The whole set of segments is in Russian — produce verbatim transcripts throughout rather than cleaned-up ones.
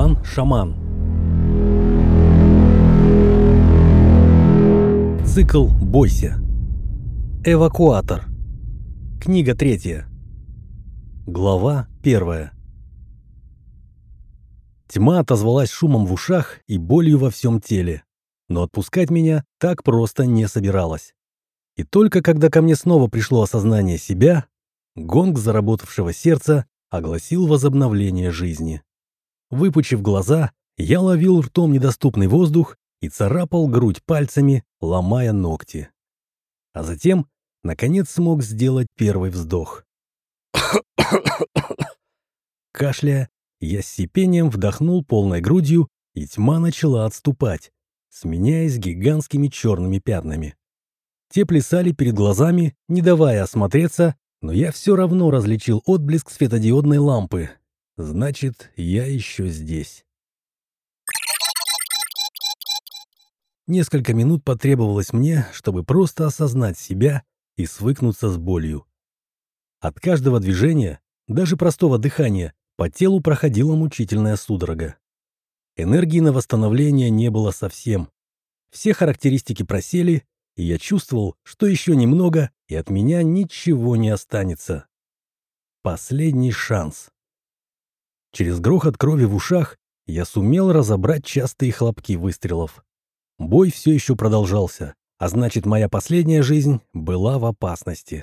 Роман-шаман. Цикл «Бойся». Эвакуатор. Книга третья. Глава первая. Тьма отозвалась шумом в ушах и болью во всем теле, но отпускать меня так просто не собиралась. И только когда ко мне снова пришло осознание себя, гонг заработавшего сердца огласил возобновление жизни. Выпучив глаза, я ловил ртом недоступный воздух и царапал грудь пальцами, ломая ногти. А затем, наконец, смог сделать первый вздох. Кашляя, я с сипением вдохнул полной грудью, и тьма начала отступать, сменяясь гигантскими черными пятнами. Те плясали перед глазами, не давая осмотреться, но я все равно различил отблеск светодиодной лампы. Значит, я еще здесь. Несколько минут потребовалось мне, чтобы просто осознать себя и свыкнуться с болью. От каждого движения, даже простого дыхания, по телу проходила мучительная судорога. Энергии на восстановление не было совсем. Все характеристики просели, и я чувствовал, что еще немного, и от меня ничего не останется. Последний шанс. Через грохот крови в ушах я сумел разобрать частые хлопки выстрелов. Бой все еще продолжался, а значит, моя последняя жизнь была в опасности.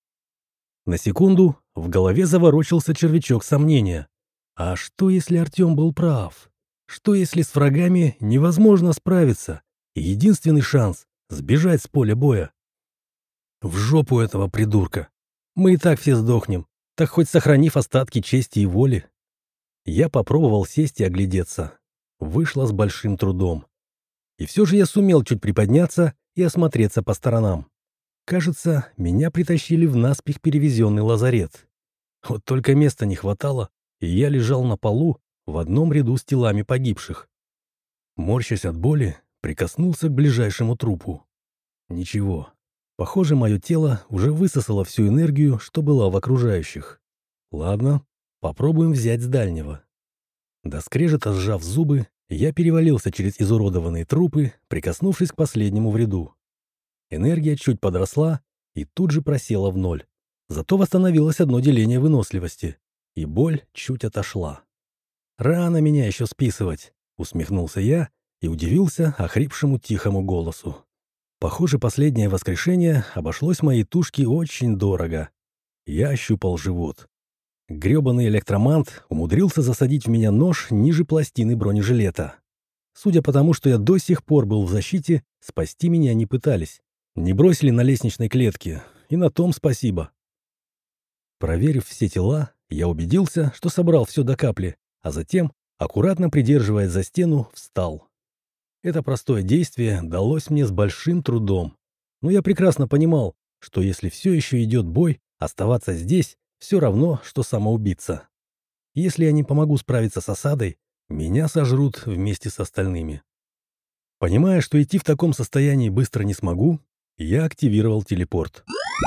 На секунду в голове заворочился червячок сомнения. А что, если Артем был прав? Что, если с врагами невозможно справиться, и единственный шанс — сбежать с поля боя? В жопу этого придурка. Мы и так все сдохнем, так хоть сохранив остатки чести и воли. Я попробовал сесть и оглядеться. Вышло с большим трудом. И все же я сумел чуть приподняться и осмотреться по сторонам. Кажется, меня притащили в наспех перевезенный лазарет. Вот только места не хватало, и я лежал на полу в одном ряду с телами погибших. Морщась от боли, прикоснулся к ближайшему трупу. Ничего. Похоже, мое тело уже высосало всю энергию, что была в окружающих. Ладно, попробуем взять с дальнего. До скрежета сжав зубы, я перевалился через изуродованные трупы, прикоснувшись к последнему в ряду. Энергия чуть подросла и тут же просела в ноль. Зато восстановилось одно деление выносливости, и боль чуть отошла. «Рано меня еще списывать», — усмехнулся я и удивился охрипшему тихому голосу. Похоже, последнее воскрешение обошлось моей тушке очень дорого. Я ощупал живот. Грёбаный электромант умудрился засадить в меня нож ниже пластины бронежилета. Судя по тому, что я до сих пор был в защите, спасти меня не пытались. Не бросили на лестничной клетке, и на том спасибо. Проверив все тела, я убедился, что собрал все до капли, а затем, аккуратно придерживаясь за стену, встал. Это простое действие далось мне с большим трудом. Но я прекрасно понимал, что если все еще идет бой, оставаться здесь все равно, что самоубийца. Если я не помогу справиться с осадой, меня сожрут вместе с остальными. Понимая, что идти в таком состоянии быстро не смогу, я активировал телепорт.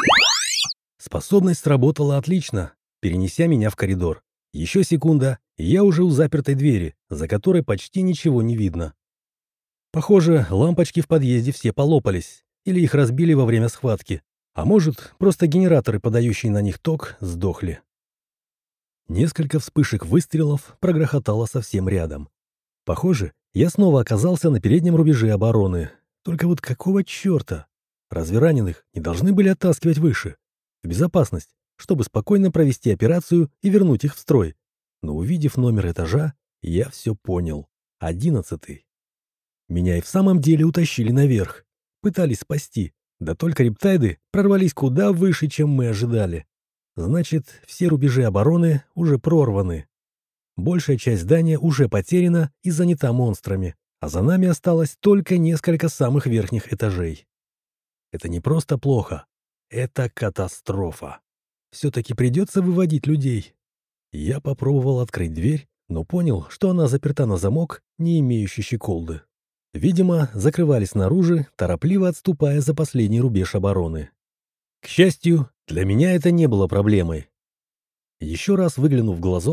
Способность сработала отлично, перенеся меня в коридор. Еще секунда, и я уже у запертой двери, за которой почти ничего не видно. Похоже, лампочки в подъезде все полопались, или их разбили во время схватки, а может, просто генераторы, подающие на них ток, сдохли. Несколько вспышек выстрелов прогрохотало совсем рядом. Похоже, я снова оказался на переднем рубеже обороны. Только вот какого черта? Разве раненых не должны были оттаскивать выше? В безопасность, чтобы спокойно провести операцию и вернуть их в строй. Но увидев номер этажа, я все понял. Одиннадцатый. Меня и в самом деле утащили наверх. Пытались спасти. Да только рептайды прорвались куда выше, чем мы ожидали. Значит, все рубежи обороны уже прорваны. Большая часть здания уже потеряна и занята монстрами, а за нами осталось только несколько самых верхних этажей. Это не просто плохо. Это катастрофа. Все-таки придется выводить людей. Я попробовал открыть дверь, но понял, что она заперта на замок, не имеющий щеколды. Видимо, закрывались снаружи, торопливо отступая за последний рубеж обороны. К счастью, для меня это не было проблемой. Еще раз выглянув в глазок,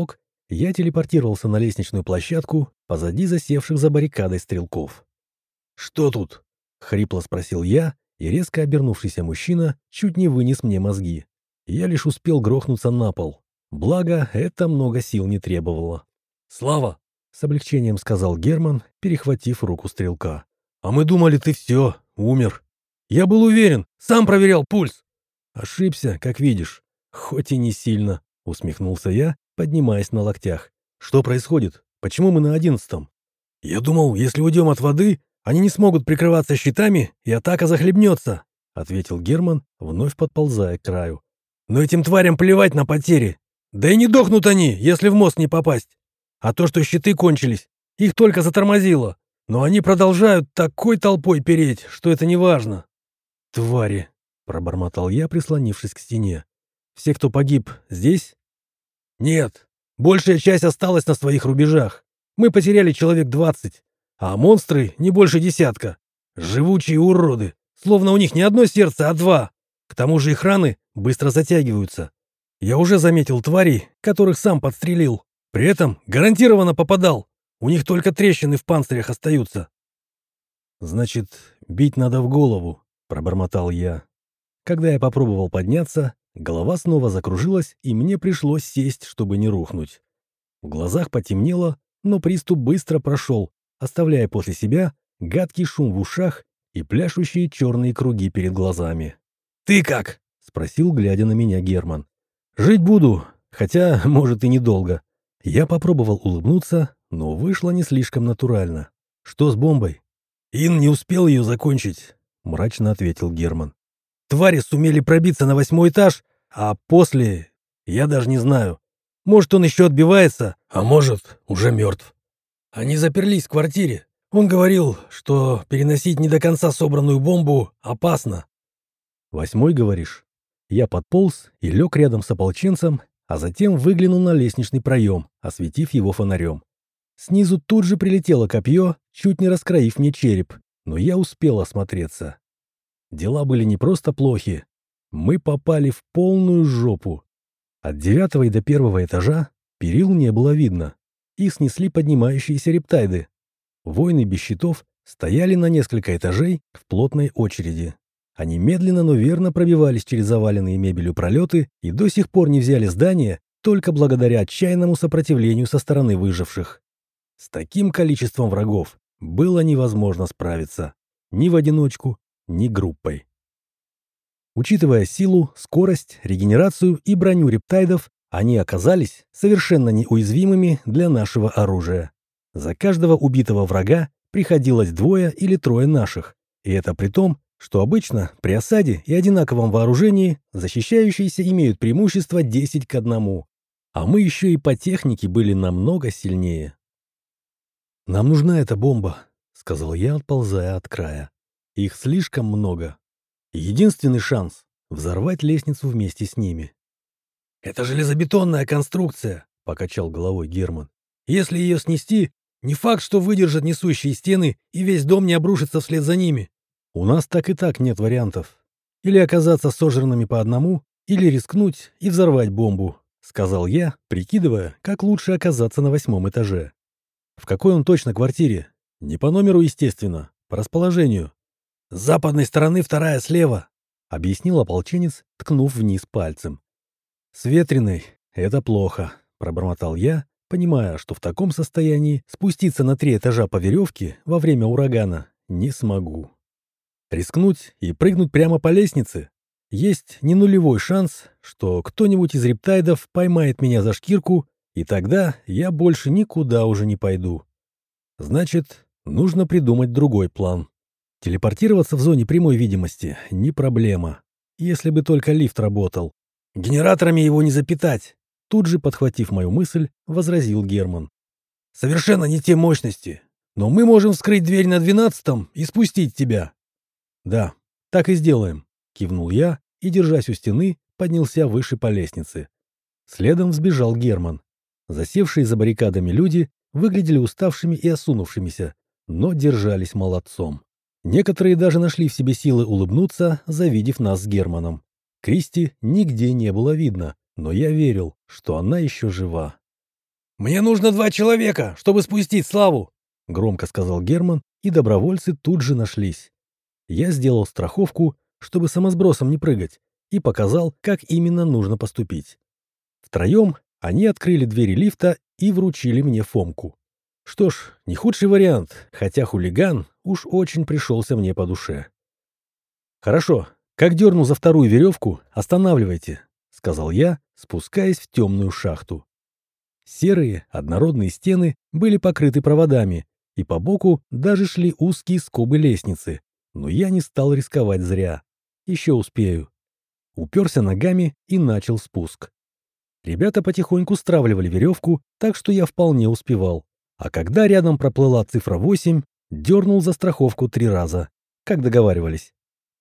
Я телепортировался на лестничную площадку позади засевших за баррикадой стрелков. «Что тут?» — хрипло спросил я, и резко обернувшийся мужчина чуть не вынес мне мозги. Я лишь успел грохнуться на пол. Благо, это много сил не требовало. «Слава!» — с облегчением сказал Герман, перехватив руку стрелка. «А мы думали, ты все, умер. Я был уверен, сам проверял пульс». «Ошибся, как видишь. Хоть и не сильно», — усмехнулся я, поднимаясь на локтях. «Что происходит? Почему мы на одиннадцатом?» «Я думал, если уйдем от воды, они не смогут прикрываться щитами, и атака захлебнется», — ответил Герман, вновь подползая к краю. «Но этим тварям плевать на потери. Да и не дохнут они, если в мост не попасть. А то, что щиты кончились, их только затормозило. Но они продолжают такой толпой переть, что это не важно». «Твари», — пробормотал я, прислонившись к стене. «Все, кто погиб, здесь?» «Нет, большая часть осталась на своих рубежах. Мы потеряли человек двадцать, а монстры не больше десятка. Живучие уроды, словно у них не одно сердце, а два. К тому же их раны быстро затягиваются. Я уже заметил тварей, которых сам подстрелил. При этом гарантированно попадал. У них только трещины в панцирях остаются». «Значит, бить надо в голову», — пробормотал я. Когда я попробовал подняться, голова снова закружилась, и мне пришлось сесть, чтобы не рухнуть. В глазах потемнело, но приступ быстро прошел, оставляя после себя гадкий шум в ушах и пляшущие черные круги перед глазами. «Ты как?» — спросил, глядя на меня Герман. «Жить буду, хотя, может, и недолго». Я попробовал улыбнуться, но вышло не слишком натурально. «Что с бомбой?» «Ин не успел ее закончить», — мрачно ответил Герман. «Твари сумели пробиться на восьмой этаж, а после... я даже не знаю. Может, он еще отбивается, а может, уже мертв. Они заперлись в квартире. Он говорил, что переносить не до конца собранную бомбу опасно». «Восьмой, говоришь?» Я подполз и лег рядом с ополченцем, а затем выглянул на лестничный проем, осветив его фонарем. Снизу тут же прилетело копье, чуть не раскроив мне череп, но я успел осмотреться. Дела были не просто плохи. Мы попали в полную жопу. От девятого и до первого этажа перил не было видно. Их снесли поднимающиеся рептайды. Воины без щитов стояли на несколько этажей в плотной очереди. Они медленно, но верно пробивались через заваленные мебелью пролеты и до сих пор не взяли здание только благодаря отчаянному сопротивлению со стороны выживших. С таким количеством врагов было невозможно справиться. Ни в одиночку, ни группой. Учитывая силу, скорость, регенерацию и броню рептайдов, они оказались совершенно неуязвимыми для нашего оружия. За каждого убитого врага приходилось двое или трое наших, и это при том, что обычно при осаде и одинаковом вооружении защищающиеся имеют преимущество десять к одному, а мы еще и по технике были намного сильнее. «Нам нужна эта бомба», — сказал я, отползая от края. «Их слишком много. Единственный шанс — взорвать лестницу вместе с ними». «Это железобетонная конструкция», — покачал головой Герман. «Если ее снести, не факт, что выдержат несущие стены и весь дом не обрушится вслед за ними». «У нас так и так нет вариантов. Или оказаться сожранными по одному, или рискнуть и взорвать бомбу», — сказал я, прикидывая, как лучше оказаться на восьмом этаже. «В какой он точно квартире? Не по номеру, естественно, по расположению». «С западной стороны вторая слева», — объяснил ополченец, ткнув вниз пальцем. «С ветреной — это плохо», — пробормотал я, понимая, что в таком состоянии спуститься на три этажа по веревке во время урагана не смогу. Рискнуть и прыгнуть прямо по лестнице? Есть не нулевой шанс, что кто-нибудь из рептайдов поймает меня за шкирку, и тогда я больше никуда уже не пойду. Значит, нужно придумать другой план. Телепортироваться в зоне прямой видимости — не проблема, если бы только лифт работал. «Генераторами его не запитать», — тут же, подхватив мою мысль, возразил Герман. «Совершенно не те мощности, но мы можем вскрыть дверь на двенадцатом и спустить тебя». «Да, так и сделаем», — кивнул я и, держась у стены, поднялся выше по лестнице. Следом взбежал Герман. Засевшие за баррикадами люди выглядели уставшими и осунувшимися, но держались молодцом. Некоторые даже нашли в себе силы улыбнуться, завидев нас с Германом. Кристи нигде не было видно, но я верил, что она еще жива. «Мне нужно два человека, чтобы спустить Славу!» — громко сказал Герман, и добровольцы тут же нашлись. Я сделал страховку, чтобы самосбросом не прыгать, и показал, как именно нужно поступить. Втроем они открыли двери лифта и вручили мне Фомку. Что ж, не худший вариант, хотя хулиган уж очень пришелся мне по душе. «Хорошо, как дерну за вторую веревку, останавливайте», — сказал я, спускаясь в темную шахту. Серые однородные стены были покрыты проводами, и по боку даже шли узкие скобы лестницы, но я не стал рисковать зря. Еще успею. Уперся ногами и начал спуск. Ребята потихоньку стравливали веревку, так что я вполне успевал. А когда рядом проплыла цифра восемь, дернул за страховку три раза, как договаривались.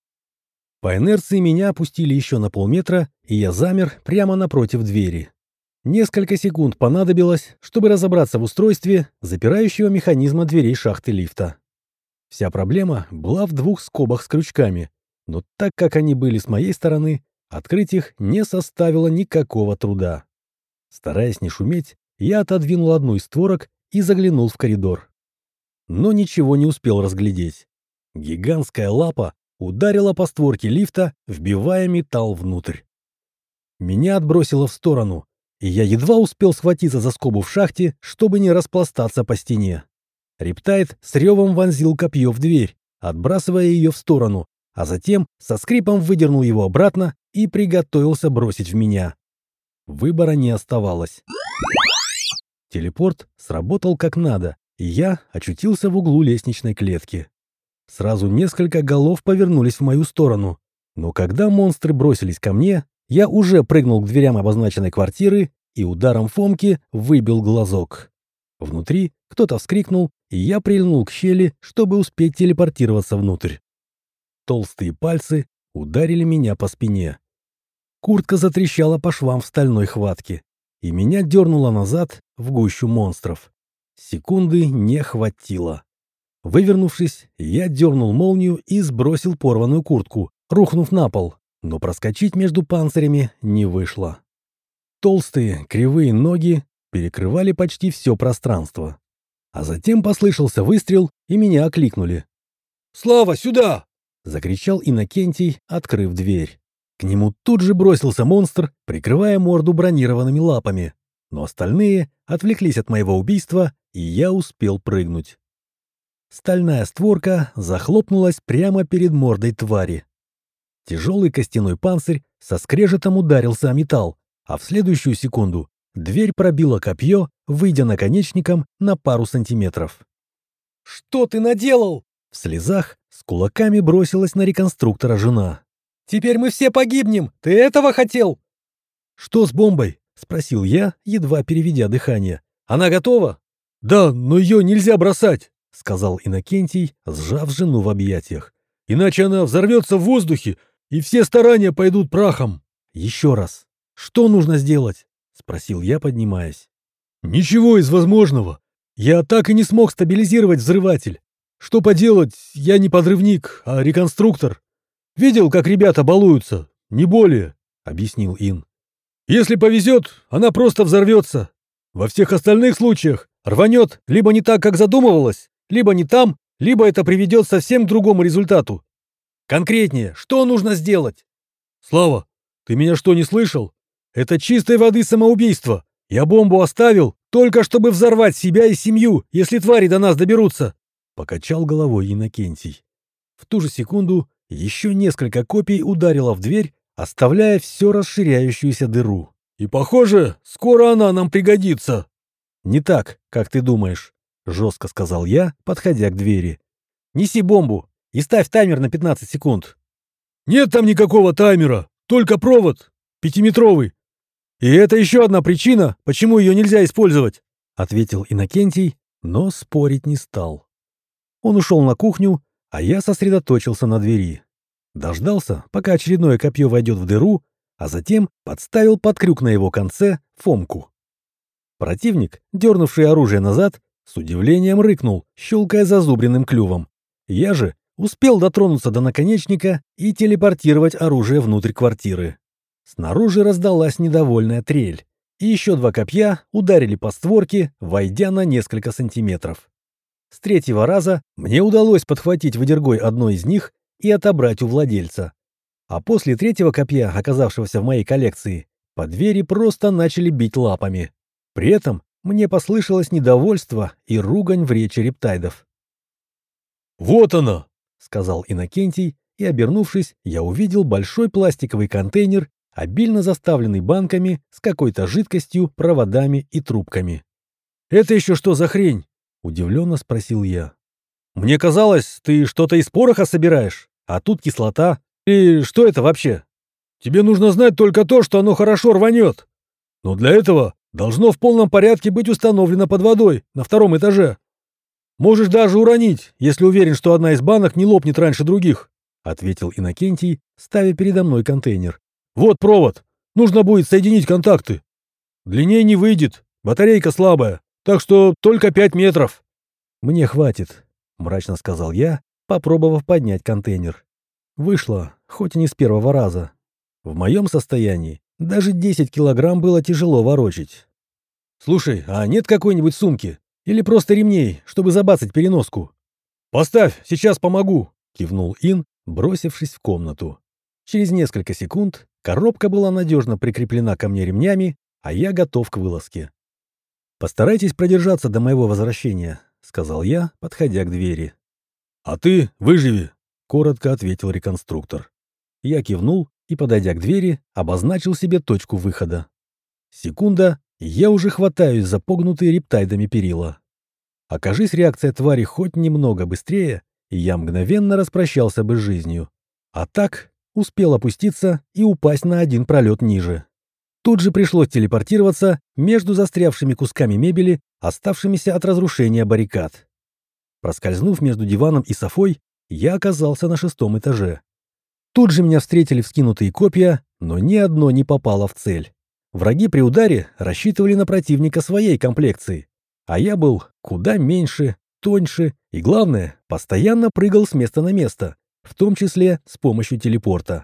По инерции меня опустили еще на полметра, и я замер прямо напротив двери. Несколько секунд понадобилось, чтобы разобраться в устройстве запирающего механизма дверей шахты лифта. Вся проблема была в двух скобах с крючками, но так как они были с моей стороны, открыть их не составило никакого труда. Стараясь не шуметь, я отодвинул одну из створок и заглянул в коридор. Но ничего не успел разглядеть. Гигантская лапа ударила по створке лифта, вбивая металл внутрь. Меня отбросило в сторону, и я едва успел схватиться за скобу в шахте, чтобы не распластаться по стене. Рептайд с ревом вонзил копье в дверь, отбрасывая ее в сторону, а затем со скрипом выдернул его обратно и приготовился бросить в меня. Выбора не оставалось. Телепорт сработал как надо, и я очутился в углу лестничной клетки. Сразу несколько голов повернулись в мою сторону, но когда монстры бросились ко мне, я уже прыгнул к дверям обозначенной квартиры и ударом Фомки выбил глазок. Внутри кто-то вскрикнул, и я прильнул к щели, чтобы успеть телепортироваться внутрь. Толстые пальцы ударили меня по спине. Куртка затрещала по швам в стальной хватке, и меня дернуло назад в гущу монстров. Секунды не хватило. Вывернувшись, я дернул молнию и сбросил порванную куртку, рухнув на пол, но проскочить между панцирями не вышло. Толстые, кривые ноги перекрывали почти все пространство. А затем послышался выстрел, и меня окликнули. «Слава, сюда!» — закричал Иннокентий, открыв дверь. К нему тут же бросился монстр, прикрывая морду бронированными лапами. Но остальные отвлеклись от моего убийства, и я успел прыгнуть. Стальная створка захлопнулась прямо перед мордой твари. Тяжелый костяной панцирь со скрежетом ударился о металл, а в следующую секунду дверь пробила копье, выйдя наконечником на пару сантиметров. «Что ты наделал?» В слезах с кулаками бросилась на реконструктора жена. «Теперь мы все погибнем! Ты этого хотел?» «Что с бомбой?» — спросил я, едва переведя дыхание. «Она готова?» «Да, но ее нельзя бросать!» — сказал Иннокентий, сжав жену в объятиях. «Иначе она взорвется в воздухе, и все старания пойдут прахом». «Еще раз, что нужно сделать?» — спросил я, поднимаясь. «Ничего из возможного. Я так и не смог стабилизировать взрыватель. Что поделать, я не подрывник, а реконструктор. Видел, как ребята балуются, не более», — объяснил Ин. «Если повезет, она просто взорвется. Во всех остальных случаях рванет либо не так, как задумывалось, либо не там, либо это приведет совсем к другому результату. Конкретнее, что нужно сделать?» «Слава, ты меня что, не слышал? Это чистой воды самоубийство. Я бомбу оставил, только чтобы взорвать себя и семью, если твари до нас доберутся», — покачал головой Иннокентий. В ту же секунду еще несколько копий ударило в дверь, оставляя все расширяющуюся дыру. «И, похоже, скоро она нам пригодится». «Не так, как ты думаешь», — жестко сказал я, подходя к двери. «Неси бомбу и ставь таймер на пятнадцать секунд». «Нет там никакого таймера, только провод, пятиметровый. И это еще одна причина, почему ее нельзя использовать», — ответил Иннокентий, но спорить не стал. Он ушел на кухню, а я сосредоточился на двери. Дождался, пока очередное копье войдет в дыру, а затем подставил под крюк на его конце Фомку. Противник, дернувший оружие назад, с удивлением рыкнул, щелкая зазубренным клювом. Я же успел дотронуться до наконечника и телепортировать оружие внутрь квартиры. Снаружи раздалась недовольная трель, и еще два копья ударили по створке, войдя на несколько сантиметров. С третьего раза мне удалось подхватить выдергой одно из них и отобрать у владельца. А после третьего копья, оказавшегося в моей коллекции, по двери просто начали бить лапами. При этом мне послышалось недовольство и ругань в речи рептайдов. «Вот она!» — сказал Иннокентий, и, обернувшись, я увидел большой пластиковый контейнер, обильно заставленный банками с какой-то жидкостью, проводами и трубками. «Это еще что за хрень?» — удивленно спросил я. «Мне казалось, ты что-то из пороха собираешь, а тут кислота. И что это вообще? Тебе нужно знать только то, что оно хорошо рванет. Но для этого должно в полном порядке быть установлено под водой на втором этаже. Можешь даже уронить, если уверен, что одна из банок не лопнет раньше других», — ответил Иннокентий, ставя передо мной контейнер. «Вот провод. Нужно будет соединить контакты. Длиннее не выйдет, батарейка слабая, так что только пять метров». «Мне хватит», — мрачно сказал я, попробовав поднять контейнер. Вышло, хоть и не с первого раза. В моем состоянии даже десять килограмм было тяжело ворочить. «Слушай, а нет какой-нибудь сумки? Или просто ремней, чтобы забацать переноску?» «Поставь, сейчас помогу», — кивнул Ин, бросившись в комнату. Через несколько секунд коробка была надежно прикреплена ко мне ремнями, а я готов к вылазке. «Постарайтесь продержаться до моего возвращения», — сказал я, подходя к двери. «А ты выживи», — коротко ответил реконструктор. Я кивнул и, подойдя к двери, обозначил себе точку выхода. Секунда, и я уже хватаюсь за погнутые рептайдами перила. Окажись реакция твари хоть немного быстрее, и я мгновенно распрощался бы с жизнью. А так успел опуститься и упасть на один пролет ниже. Тут же пришлось телепортироваться между застрявшими кусками мебели, оставшимися от разрушения баррикад. Проскользнув между диваном и софой, я оказался на шестом этаже. Тут же меня встретили вскинутые копья, но ни одно не попало в цель. Враги при ударе рассчитывали на противника своей комплекции, а я был куда меньше, тоньше и, главное, постоянно прыгал с места на место, в том числе с помощью телепорта.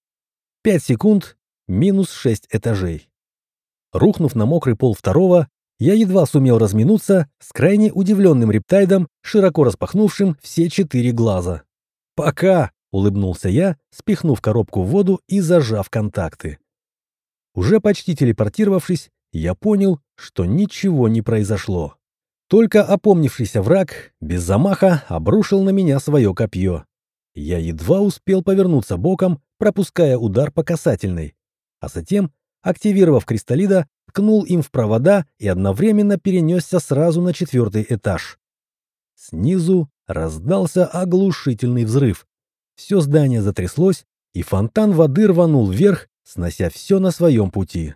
Пять секунд, минус шесть этажей. Рухнув на мокрый пол второго, я едва сумел разминуться с крайне удивленным рептайдом, широко распахнувшим все четыре глаза. «Пока!» — улыбнулся я, спихнув коробку в воду и зажав контакты. Уже почти телепортировавшись, я понял, что ничего не произошло. Только опомнившийся враг без замаха обрушил на меня свое копье. Я едва успел повернуться боком, пропуская удар по касательной, а затем, активировав кристаллида, ткнул им в провода и одновременно перенесся сразу на четвертый этаж. Снизу раздался оглушительный взрыв. Все здание затряслось, и фонтан воды рванул вверх, снося все на своем пути.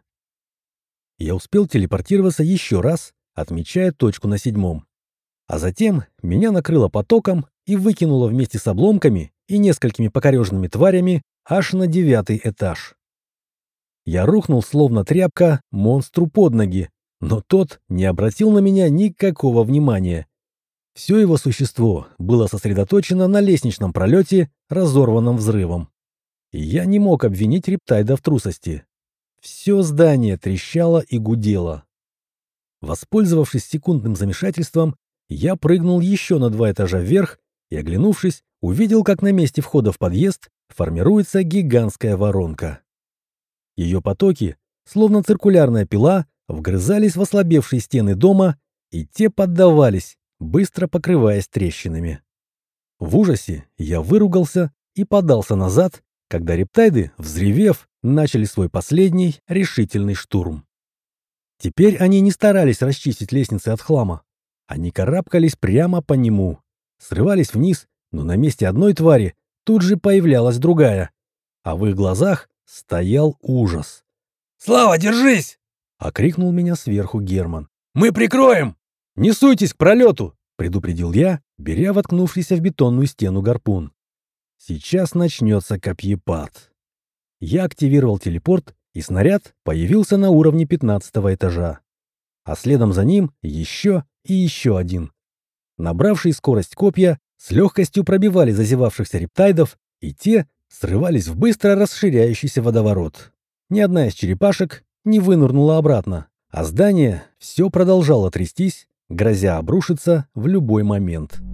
Я успел телепортироваться еще раз, отмечая точку на седьмом. А затем меня накрыло потоком и выкинуло вместе с обломками и несколькими покореженными тварями аж на девятый этаж. Я рухнул, словно тряпка, монстру под ноги, но тот не обратил на меня никакого внимания. Все его существо было сосредоточено на лестничном пролете, разорванном взрывом. И я не мог обвинить рептайда в трусости. Все здание трещало и гудело. Воспользовавшись секундным замешательством, я прыгнул еще на два этажа вверх и, оглянувшись, увидел, как на месте входа в подъезд формируется гигантская воронка. Ее потоки, словно циркулярная пила, вгрызались в ослабевшие стены дома, и те поддавались, быстро покрываясь трещинами. В ужасе я выругался и подался назад, когда рептайды, взревев, начали свой последний решительный штурм. Теперь они не старались расчистить лестницы от хлама. Они карабкались прямо по нему, срывались вниз, но на месте одной твари тут же появлялась другая, а в их глазах стоял ужас. «Слава, держись!» — окрикнул меня сверху Герман. «Мы прикроем!» «Не суйтесь к пролету!» — предупредил я, беря воткнувшийся в бетонную стену гарпун. Сейчас начнется копьепад. Я активировал телепорт, и снаряд появился на уровне пятнадцатого этажа. А следом за ним еще и еще один. Набравшие скорость копья с легкостью пробивали зазевавшихся рептайдов, и те срывались в быстро расширяющийся водоворот. Ни одна из черепашек не вынырнула обратно, а здание все продолжало трястись, грозя обрушиться в любой момент.